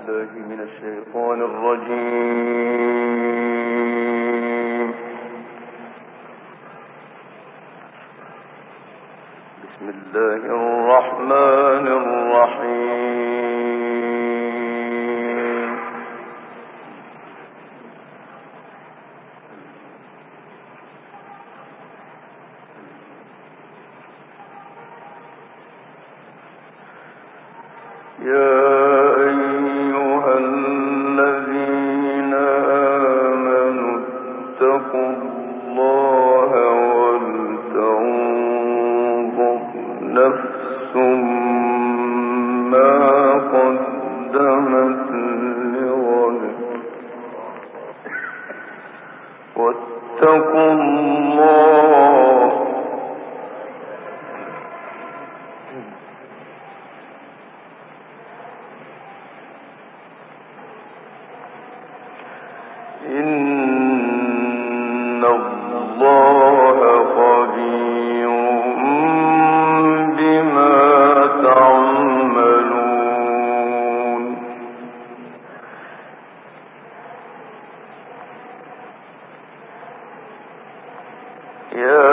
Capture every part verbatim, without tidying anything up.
بالله من الشيطان الرجيم. بسم الله الرحمن الرحيم. يا واتقوا الله إن الله خبير بما تعملون. يا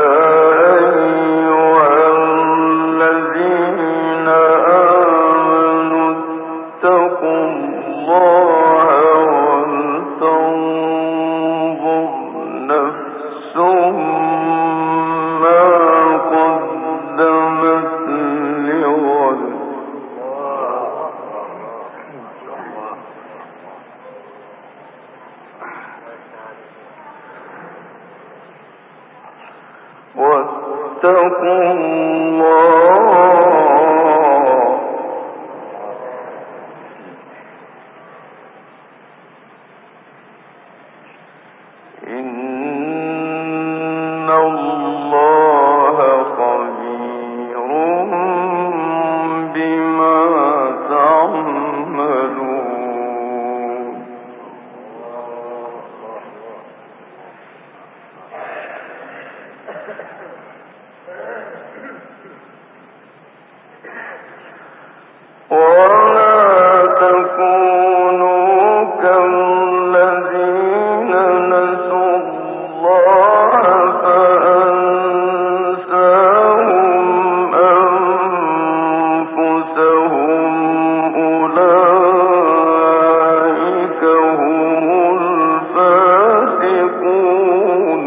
واتقوا الله إن الله خبير بما تعملون. ولا تكونوا كالذين نسوا الله فأنساهم أنفسهم أولئك هم الفاسقون.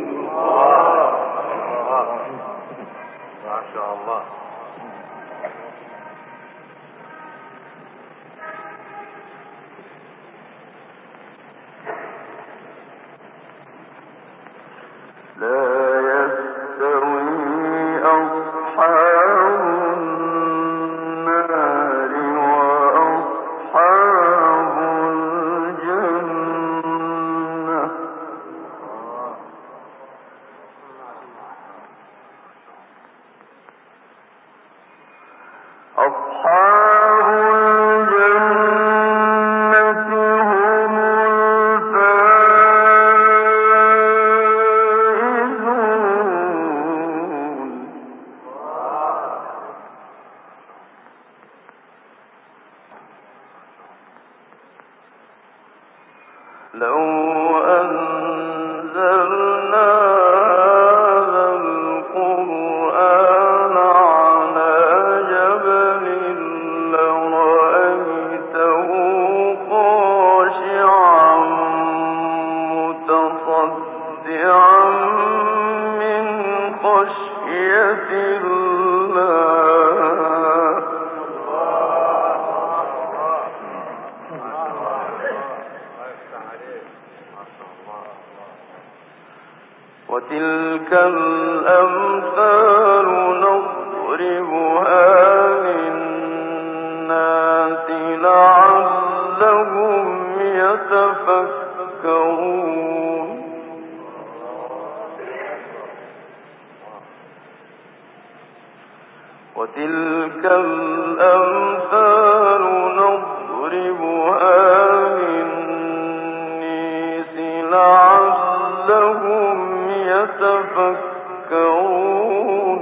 ما شاء الله. لا يستوي أصحاب النار وأصحاب الجنة. أصحاب الجنة هم لو أنزلنا هذا القرآن على جبل لرأيته خاشعا متصدعا من خشية الله. وتلك الأمثال نضربها للناس لعلهم يتفكرون. وتلك الأمثال نضربها للناس لعلهم يتفكرون.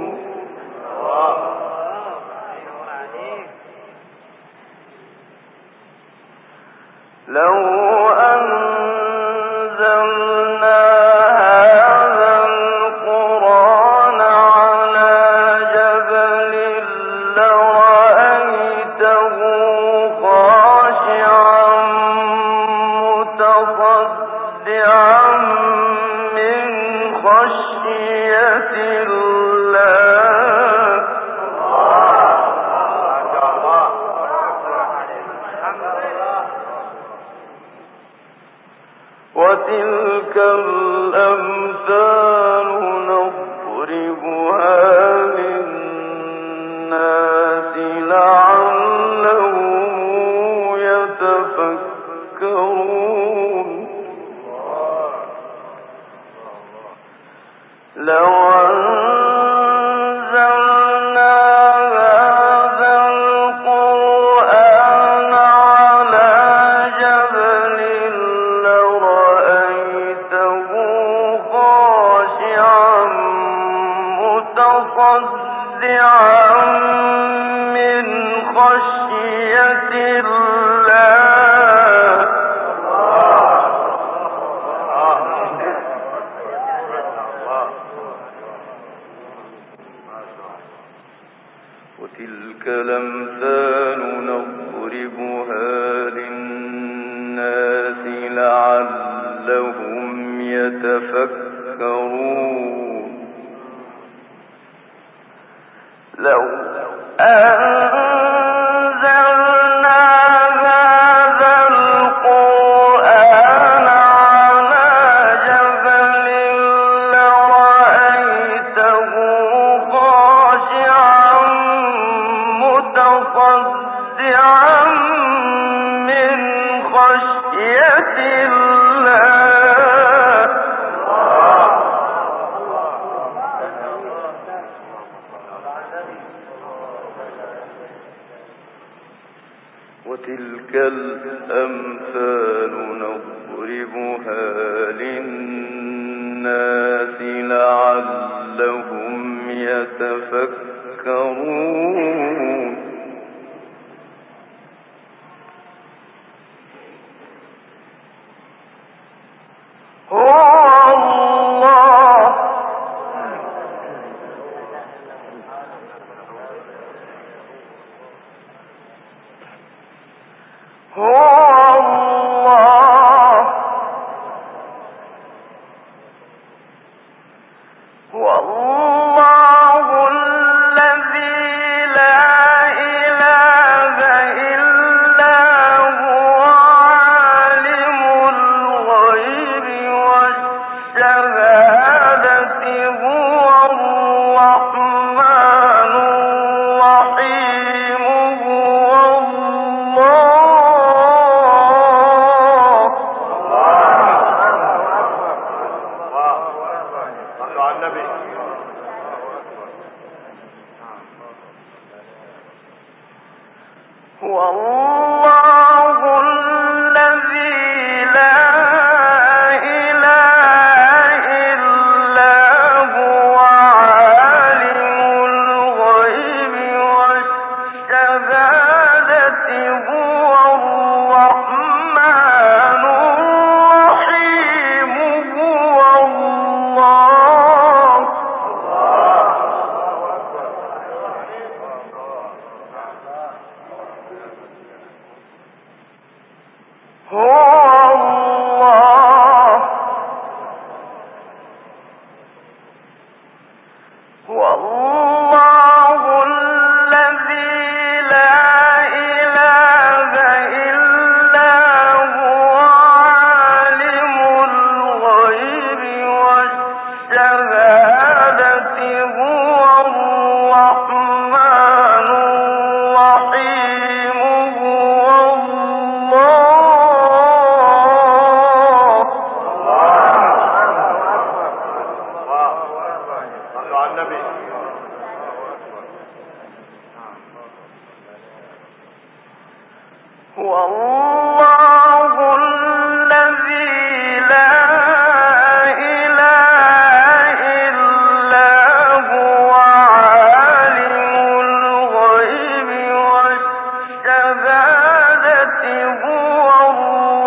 وتلك الأمثال نضربها للناس لعلهم يتفكرون لو وتلك الأمثال نضربها للناس لعلهم يتفكرون لو أنزلنا هذا القرآن على جبل لرأيته خاشعا متصدعا من خشية الله وتلك الأمثال نضربها للناس لعلهم يتفكرون هو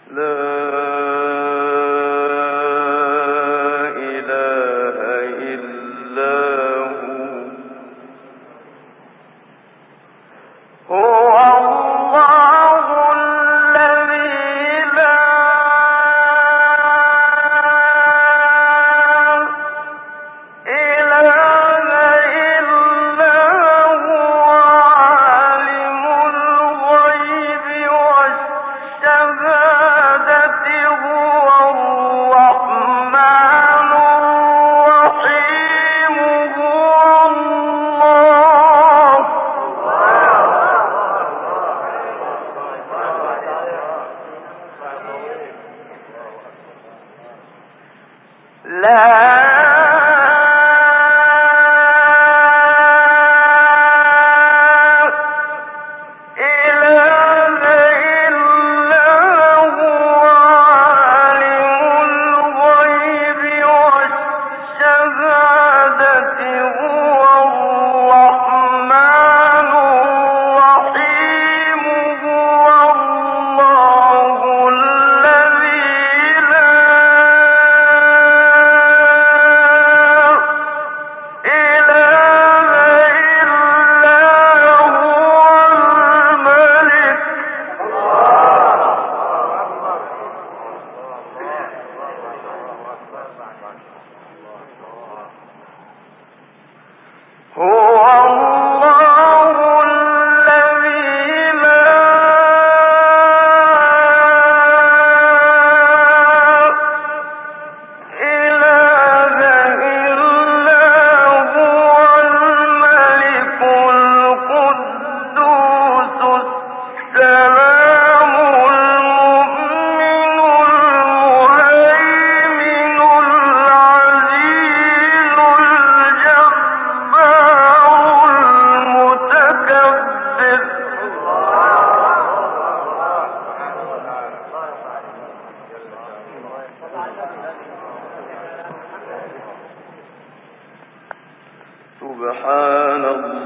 سبحان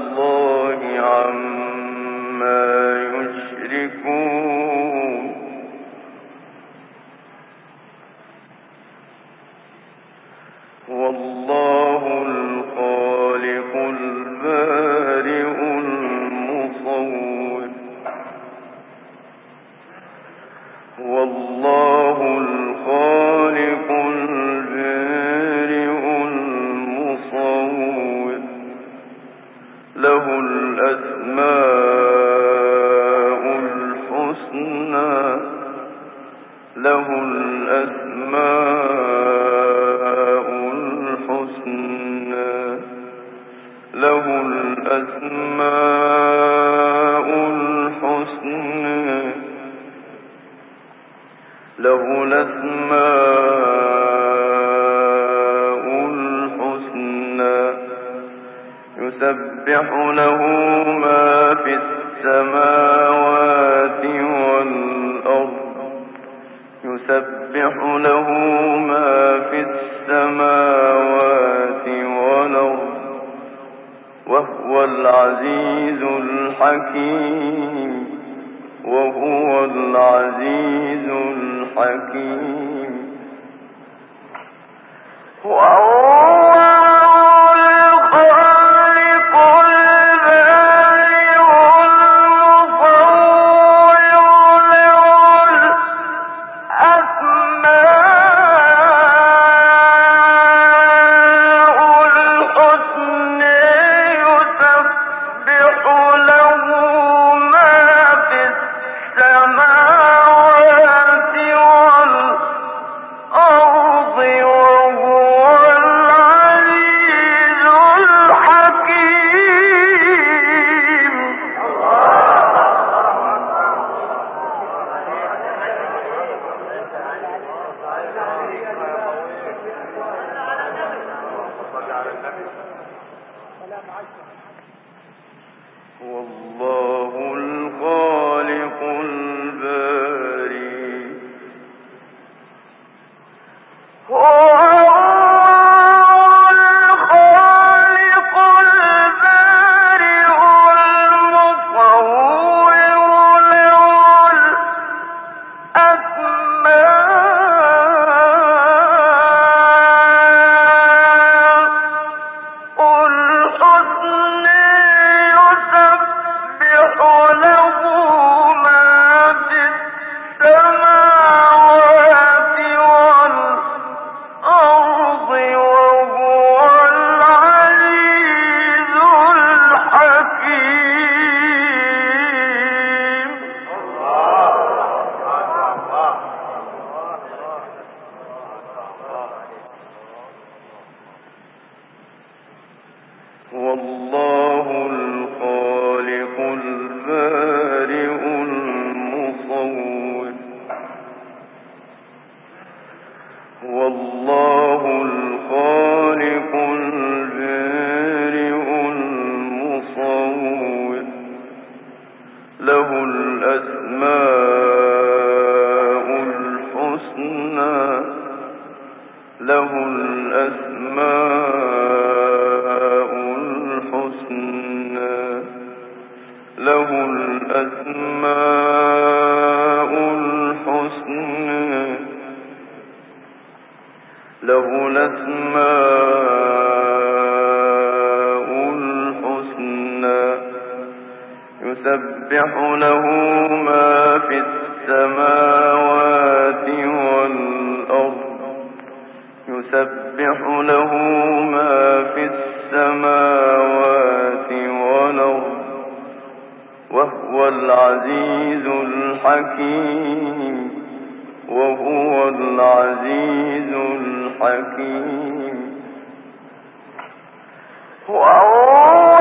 الله عما يشركون هو الله الخالق البارئ المصور هو الله الخالق البارئ المصور له الأسماء الحسنى له الأسماء الحسنى له الأسماء الحسنى له الأسماء الحسنى يسبح له ما في السماوات والأرض يسبح له ما في السماوات والأرض وهو العزيز الحكيم وهو العزيز الحكيم الأرض وهو العليم الأسماء الحسنى له الأسماء الحسنى له الأسماء الحسنى له الأسماء الحسنى يسبح له ما في السماوات والأرض يسبح له ما في السماوات والأرض وهو العزيز الحكيم وهو العزيز الحكيم وهو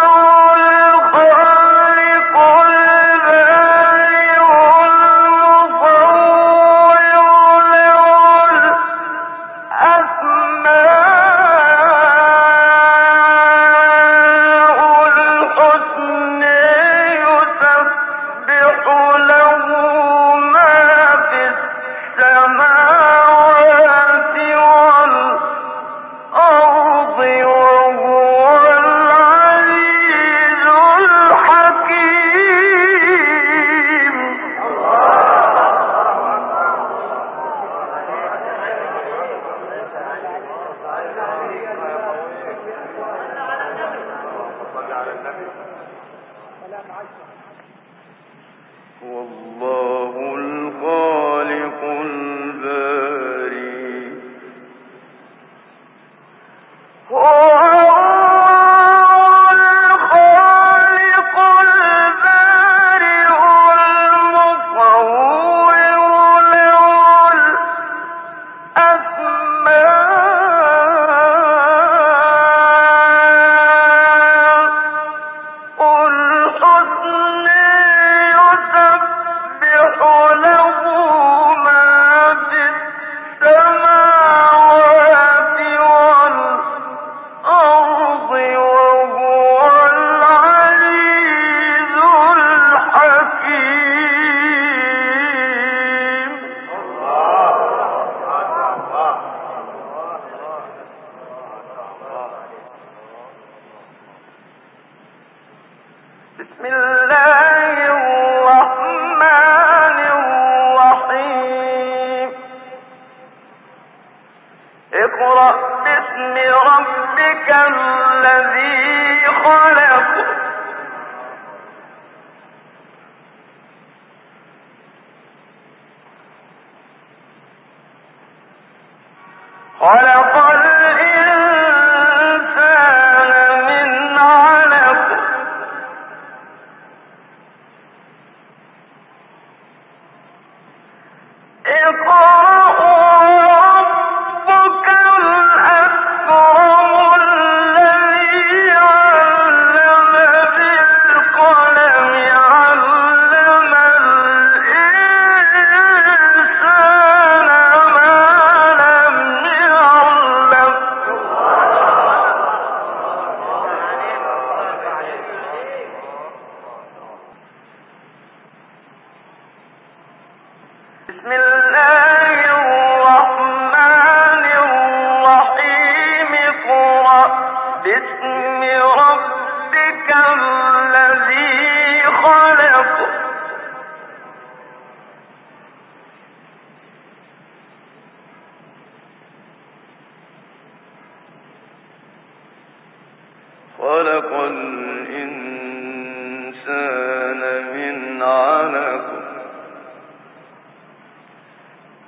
والله الخالق الباري بسم الله الرحمن الرحيم اقرأ باسم ربك الذي خلق خلق الإنسان من علق بسم الله الرحمن الرحيم اقرأ باسم ربك الذي خلق خلق الإنسان من علق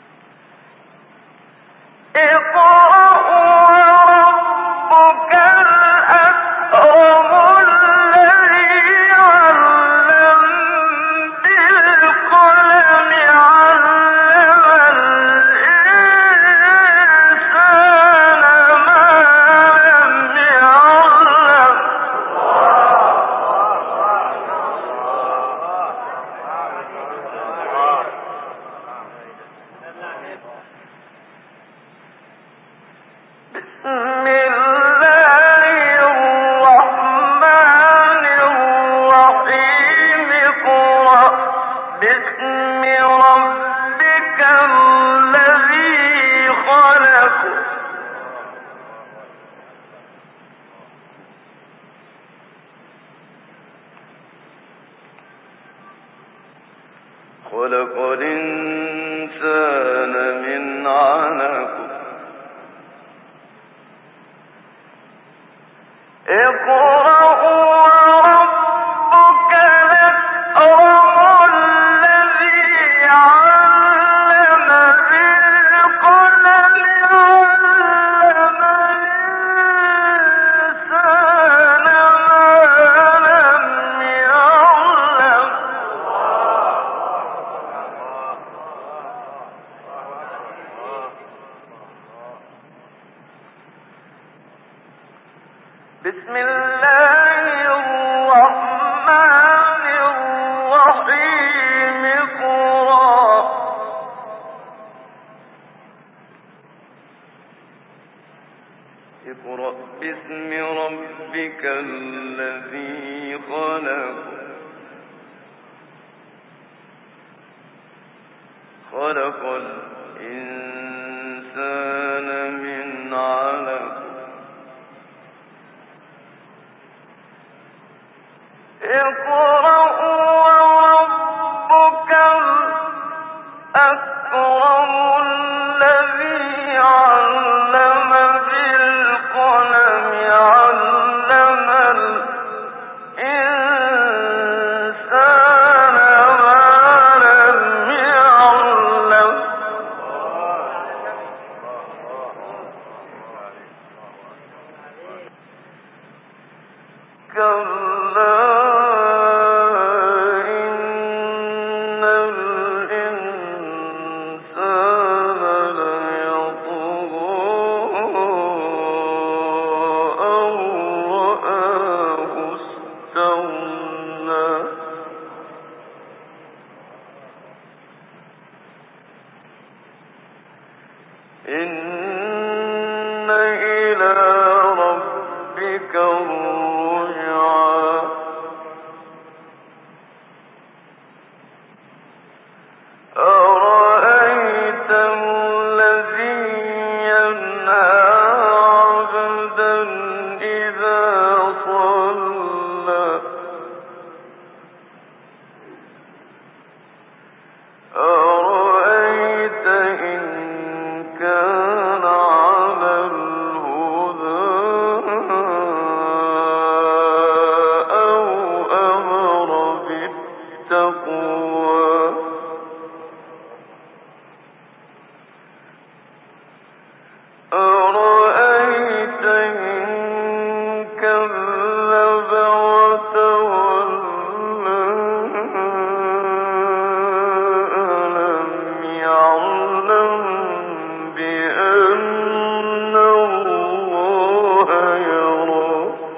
باسم ربك الذي خلق خلق الإنسان من علق اقرأ وربك الأكرم الذي علم بالقلم علم الإنسان ما لم يعلم بسم الله الرحمن الرحيم اقرأ اقرأ باسم ربك الذي خلق خلق الإنسان من علق اقرأ وربك الأكرم الذي علم بالقلم علم الإنسان ما لم يعلم كلا إن إلى ربك الرجعى أرأيت الذي ينهى عبدا إذا صلى أرأيت إن كان على الهدى أو أمر بالتقوى أرأيت إن كذب وتولى ألم يعلم بأن الله يرى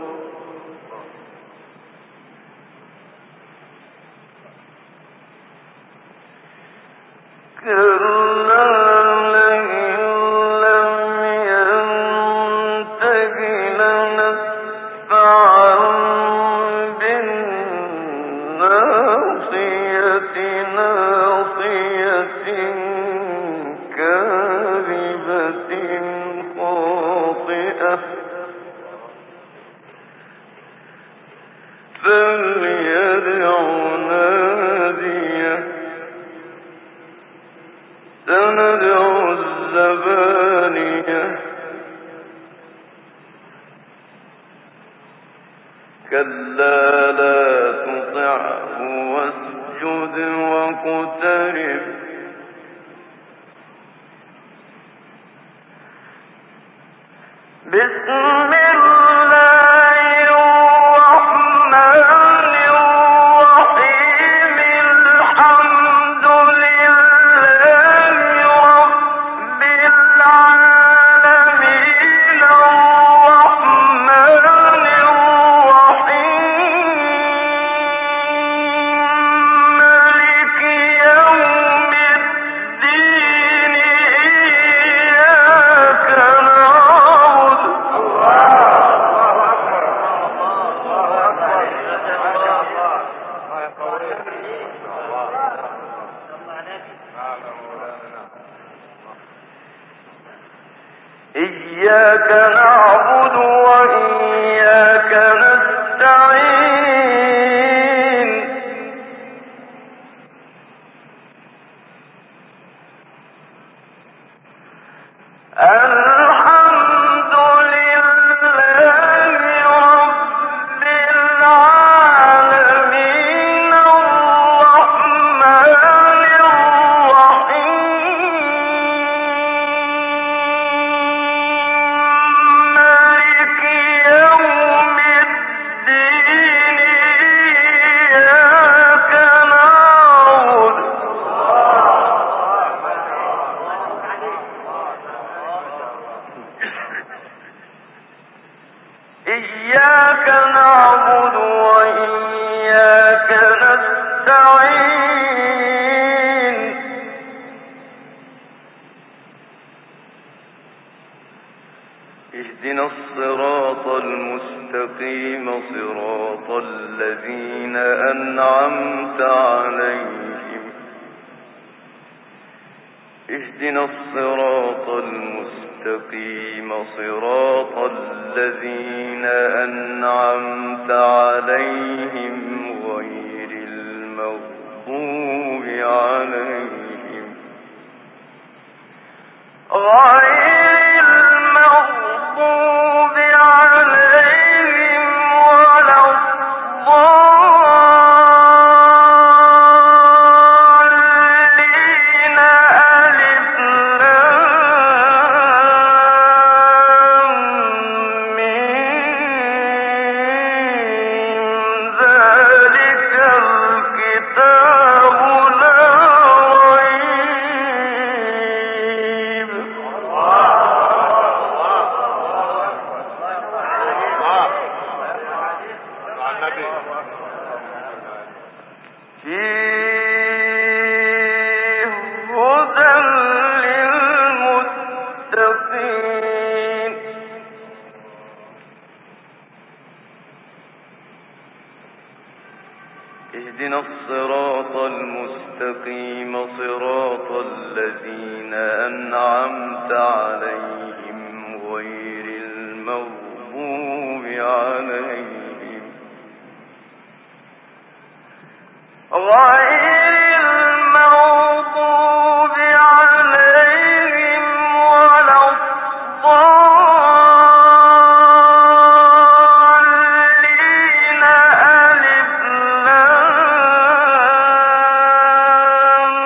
كلا لئن لم ينته لنسفعا بالناصية ناصية كاذبة خاطئة فليدع ناديه سندع الزبانية كلا لا تطعه واسجد واقترب بسم الله الرحمن الرحيم الحمد لله رب العالمين الرحمن الرحيم مالك يوم الدين إياك نعبد إياك نعبد وإياك نستعين الحمد لله رب العالمين الرحمن الرحيم مالك يوم الدين إياك نعبد إياك نعبد وإياك نستعين اهدنا الصراط المستقيم صراط الذين أنعمت عليهم اهدنا الصراط المستقيم صراط الذين أنعمت عليهم غير المغضوب عليهم غير المغضوب عليهم ولا الضالين ألف لام ميم ذلك الكتاب لا ريب فيه هدى للمتقين اهدنا الصراط المستقيم صراط الذين أنعمت عليهم غير المغضوب عليهم غير المغضوب عليهم ولا الضالين ألف لام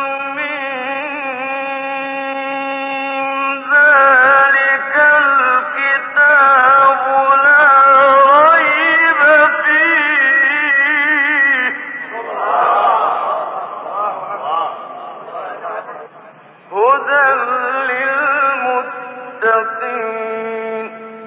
ميم ذلك الكتاب لا ريب فيه هدى للمتقين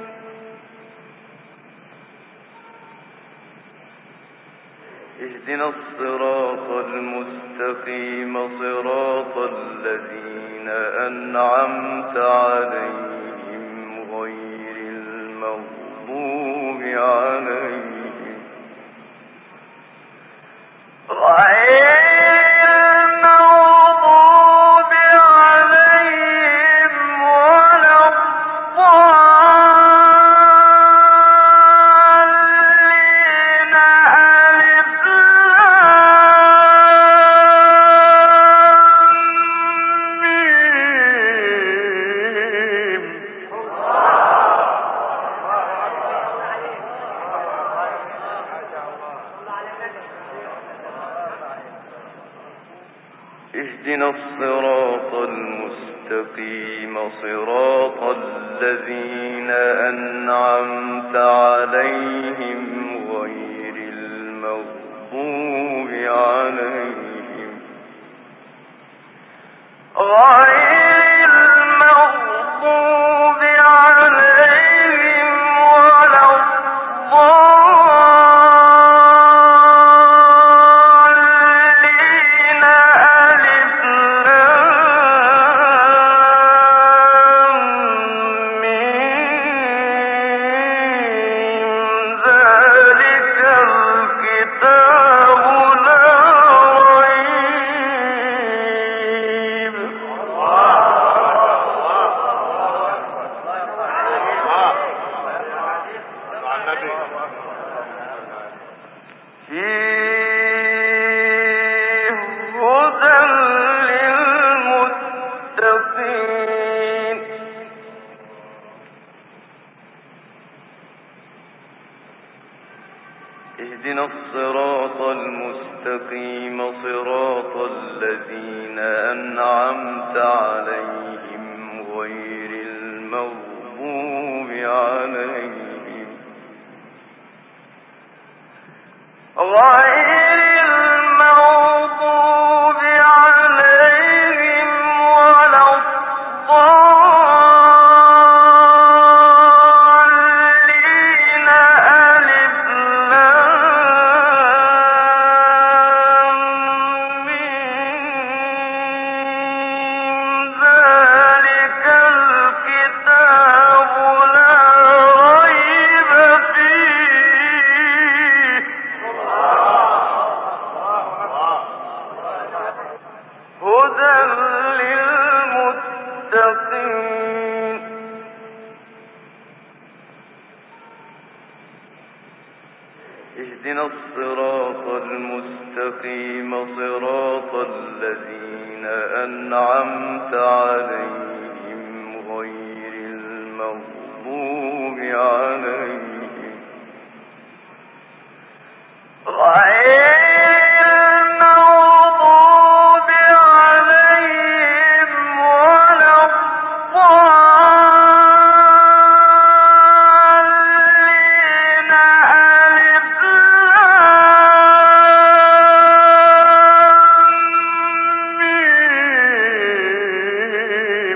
اهدنا الصراط المستقيم صراط الذين أنعمت عليهم غير المغضوب عليهم غير المغضوب عليهم ولا الضالين ألف لام اهدنا الصراط المستقيم صراط الذين أنعمت عليهم غير المغضوب عليهم غير المغضوب عليهم ولا الضالين ألف لام ميم ذلك الكتاب لا ريب اهدنا الصراط المستقيم صراط الذين أنعمت عليهم غير المغضوب عليهم غير المغضوب عليهم ولا الضالين ألف لام ميم ذلك الكتاب لا ريب فيه هدى للمتقين اهدنا الصراط المستقيم صراط الذين أنعمت عليهم غير المغضوب عليهم غير المغضوب عليهم ولا الضالين ألف لام ميم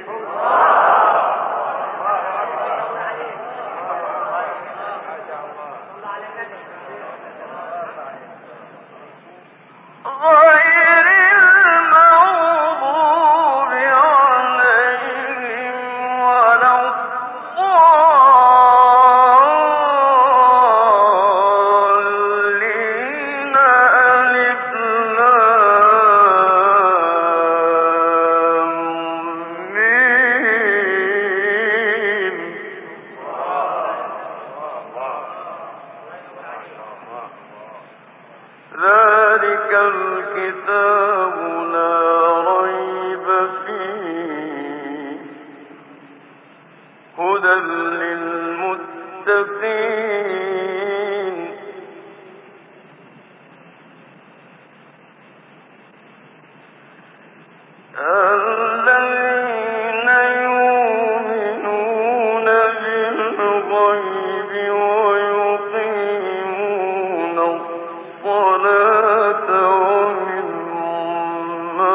غير المغضوب عليهم ولا الضالين ألف لام ميم ذلك الكتاب لا ريب فيه هدى للمتقين الذين يؤمنون بالغيب ويقيمون الصلاة ومما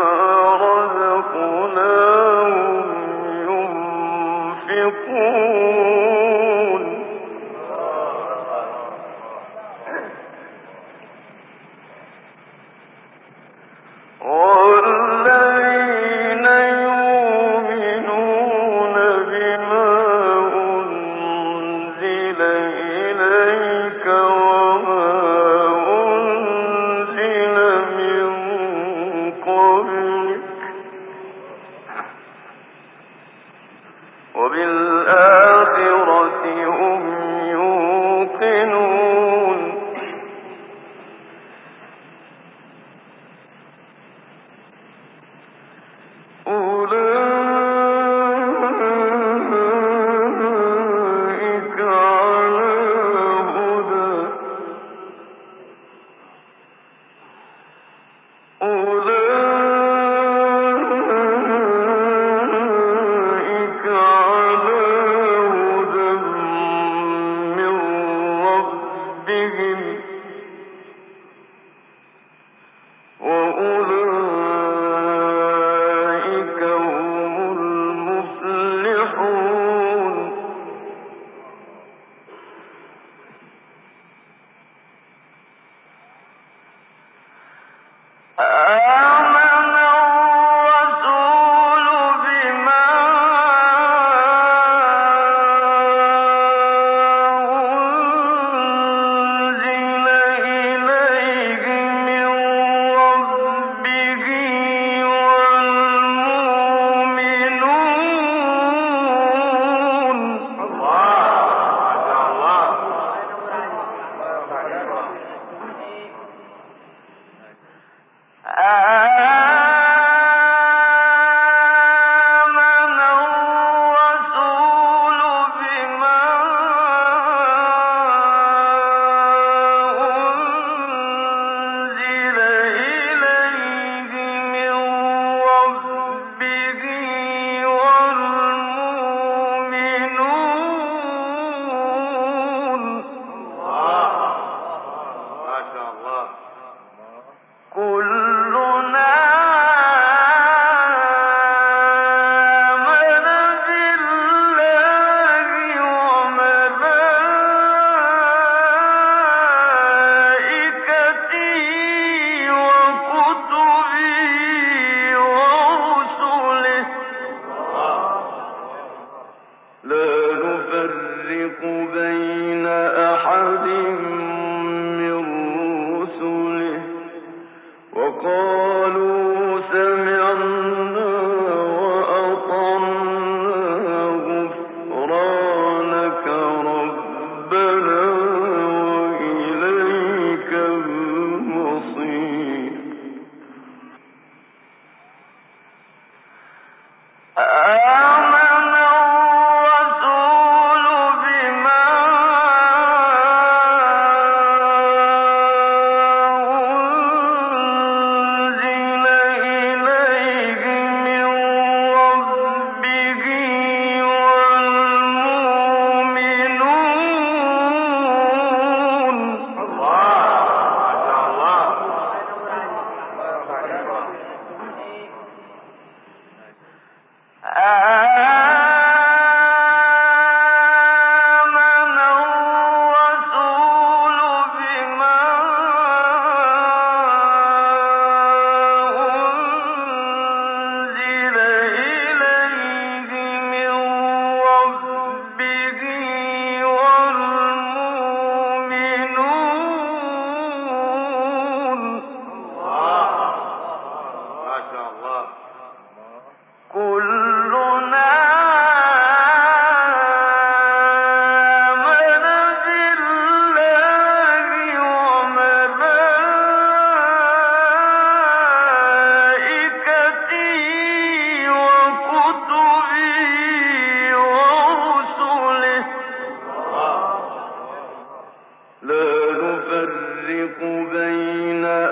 رزقناهم ينفقون والذين يؤمنون بما أنزل إليك وما أنزل من قبلك وبالآخرة هم يوقنون أولئك على هدى أولئك كلنا آمن بالله وملائكته وكتبه ورسله لا نفرق بين